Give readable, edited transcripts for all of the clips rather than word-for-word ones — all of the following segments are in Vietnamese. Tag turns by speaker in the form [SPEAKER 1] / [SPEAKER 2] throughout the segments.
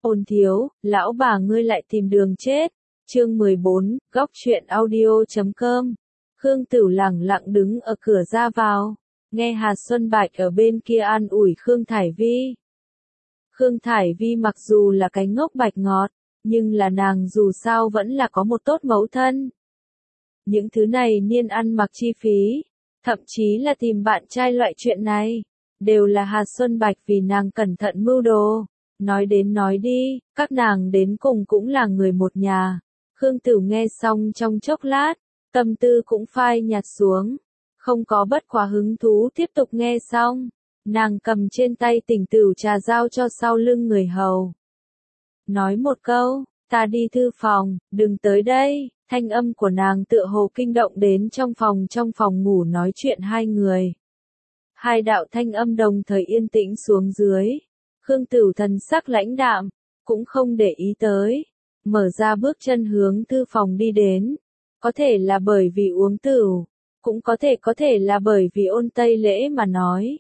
[SPEAKER 1] Ôn thiếu, lão bà ngươi lại tìm đường chết. Chương 14, góc truyện audio.com. Khương Tửu lẳng lặng đứng ở cửa ra vào, nghe Hà Xuân Bạch ở bên kia an ủi Khương Thải Vi. Khương Thải Vi mặc dù là cái ngốc bạch ngọt, nhưng là nàng dù sao vẫn là có một tốt mẫu thân. Những thứ này niên ăn mặc chi phí, thậm chí là tìm bạn trai loại chuyện này, đều là Hà Xuân Bạch vì nàng cẩn thận mưu đồ. Nói đến nói đi, các nàng đến cùng cũng là người một nhà. Khương Tửu nghe xong trong chốc lát, tâm tư cũng phai nhạt xuống, không có bất quá hứng thú tiếp tục nghe xong. Nàng cầm trên tay tỉnh tửu trà giao cho sau lưng người hầu. Nói một câu, ta đi thư phòng, đừng tới đây. Thanh âm của nàng tựa hồ kinh động đến trong phòng ngủ nói chuyện hai người. Hai đạo thanh âm đồng thời yên tĩnh xuống dưới. Khương Tửu thần sắc lãnh đạm, cũng không để ý tới, mở ra bước chân hướng thư phòng đi đến. Có thể là bởi vì uống tửu, cũng có thể là bởi vì ôn tây lễ mà nói.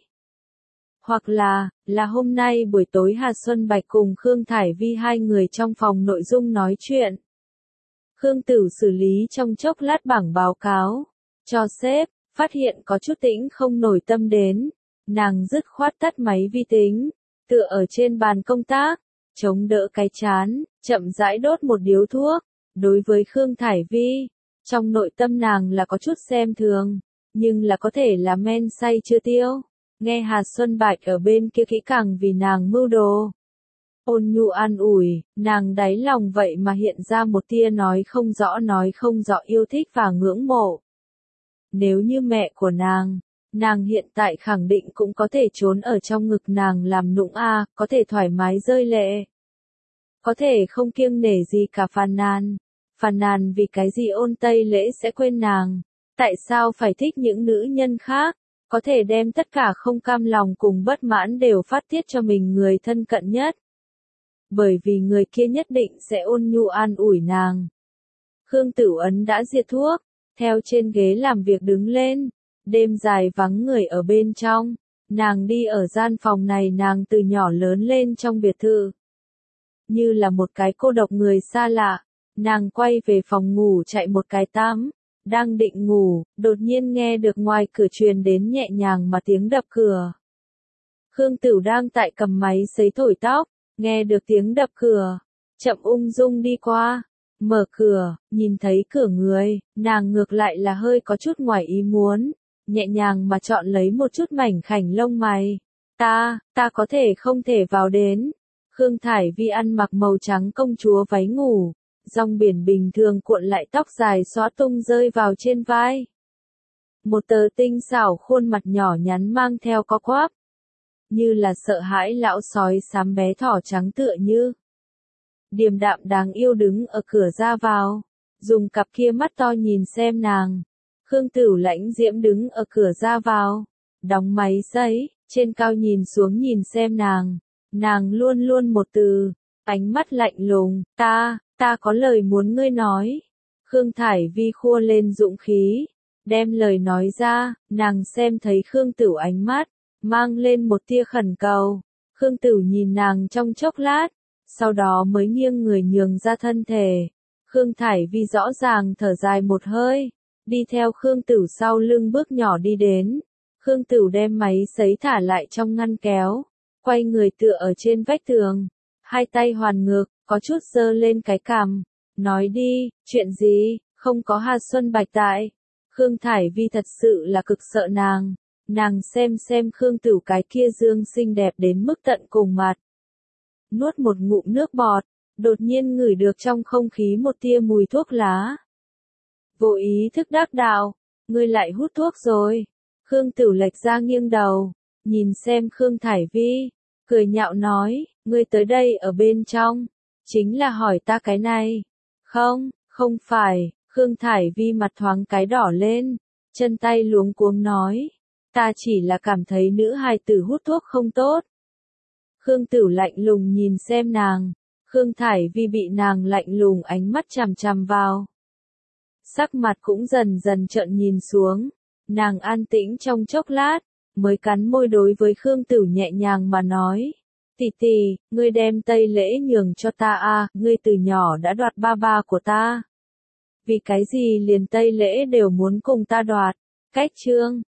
[SPEAKER 1] Hoặc là hôm nay buổi tối Hà Xuân Bạch cùng Khương Thải Vi hai người trong phòng nội dung nói chuyện. Khương Tửu xử lý trong chốc lát bảng báo cáo, cho sếp, phát hiện có chút tĩnh không nổi tâm đến. Nàng dứt khoát tắt máy vi tính, tựa ở trên bàn công tác, chống đỡ cái chán, chậm rãi đốt một điếu thuốc. Đối với Khương Thải Vi, trong nội tâm nàng là có chút xem thường, nhưng là có thể là men say chưa tiêu. Nghe Hà Xuân Bạch ở bên kia kỹ càng vì nàng mưu đồ. Ôn nhu an ủi, nàng đáy lòng vậy mà hiện ra một tia nói không rõ yêu thích và ngưỡng mộ. Nếu như mẹ của nàng hiện tại khẳng định cũng có thể trốn ở trong ngực nàng làm nũng có thể thoải mái rơi lệ. Có thể không kiêng nể gì cả phàn nàn vì cái gì ôn tây lễ sẽ quên nàng, tại sao phải thích những nữ nhân khác, có thể đem tất cả không cam lòng cùng bất mãn đều phát tiết cho mình người thân cận nhất. Bởi vì người kia nhất định sẽ ôn nhu an ủi nàng. Khương Tửu Ấn đã diệt thuốc, theo trên ghế làm việc đứng lên, đêm dài vắng người ở bên trong, nàng đi ở gian phòng này nàng từ nhỏ lớn lên trong biệt thự. Như là một cái cô độc người xa lạ, nàng quay về phòng ngủ chạy một cái tắm, đang định ngủ, đột nhiên nghe được ngoài cửa truyền đến nhẹ nhàng mà tiếng đập cửa. Khương Tửu đang tại cầm máy sấy thổi tóc, nghe được tiếng đập cửa, chậm ung dung đi qua, mở cửa, nhìn thấy cửa người, nàng ngược lại là hơi có chút ngoài ý muốn, nhẹ nhàng mà chọn lấy một chút mảnh khảnh lông mày. Ta có thể không thể vào đến. Khương Thải Vi ăn mặc màu trắng công chúa váy ngủ, rong biển bình thường cuộn lại tóc dài xõa tung rơi vào trên vai. Một tờ tinh xảo khuôn mặt nhỏ nhắn mang theo có quắp, như là sợ hãi lão sói xám bé thỏ trắng tựa như. Điềm đạm đáng yêu đứng ở cửa ra vào, dùng cặp kia mắt to nhìn xem nàng. Khương Tửu lãnh diễm đứng ở cửa ra vào, đóng máy sấy, trên cao nhìn xuống nhìn xem nàng luôn luôn một từ, ánh mắt lạnh lùng, ta có lời muốn ngươi nói. Khương Thải Vi khua lên dũng khí, đem lời nói ra, nàng xem thấy Khương Tửu ánh mắt, mang lên một tia khẩn cầu. Khương Tửu nhìn nàng trong chốc lát, sau đó mới nghiêng người nhường ra thân thể. Khương Thải Vi rõ ràng thở dài một hơi, đi theo Khương Tửu sau lưng bước nhỏ đi đến. Khương Tửu đem máy sấy thả lại trong ngăn kéo, quay người tựa ở trên vách tường, hai tay hoàn ngực, có chút giơ lên cái cằm, nói đi, chuyện gì, không có Hà Xuân Bạch tại. Khương Thải Vi thật sự là cực sợ nàng xem Khương Tửu cái kia dương xinh đẹp đến mức tận cùng mặt. Nuốt một ngụm nước bọt, đột nhiên ngửi được trong không khí một tia mùi thuốc lá. Vô ý thức đắc đạo, ngươi lại hút thuốc rồi. Khương Tửu lệch ra nghiêng đầu, nhìn xem Khương Thải Vi, cười nhạo nói, ngươi tới đây ở bên trong, chính là hỏi ta cái này. Không phải, Khương Thải Vi mặt thoáng cái đỏ lên, chân tay luống cuống nói, ta chỉ là cảm thấy nữ hài tử hút thuốc không tốt. Khương Tửu lạnh lùng nhìn xem nàng, Khương Thải Vi bị nàng lạnh lùng ánh mắt chằm chằm vào. Sắc mặt cũng dần dần trợn nhìn xuống, nàng an tĩnh trong chốc lát, mới cắn môi đối với Khương Tửu nhẹ nhàng mà nói, Tỷ tỷ, ngươi đem tây lễ nhường cho ta à, ngươi từ nhỏ đã đoạt ba ba của ta. Vì cái gì liền tây lễ đều muốn cùng ta đoạt? Cách chương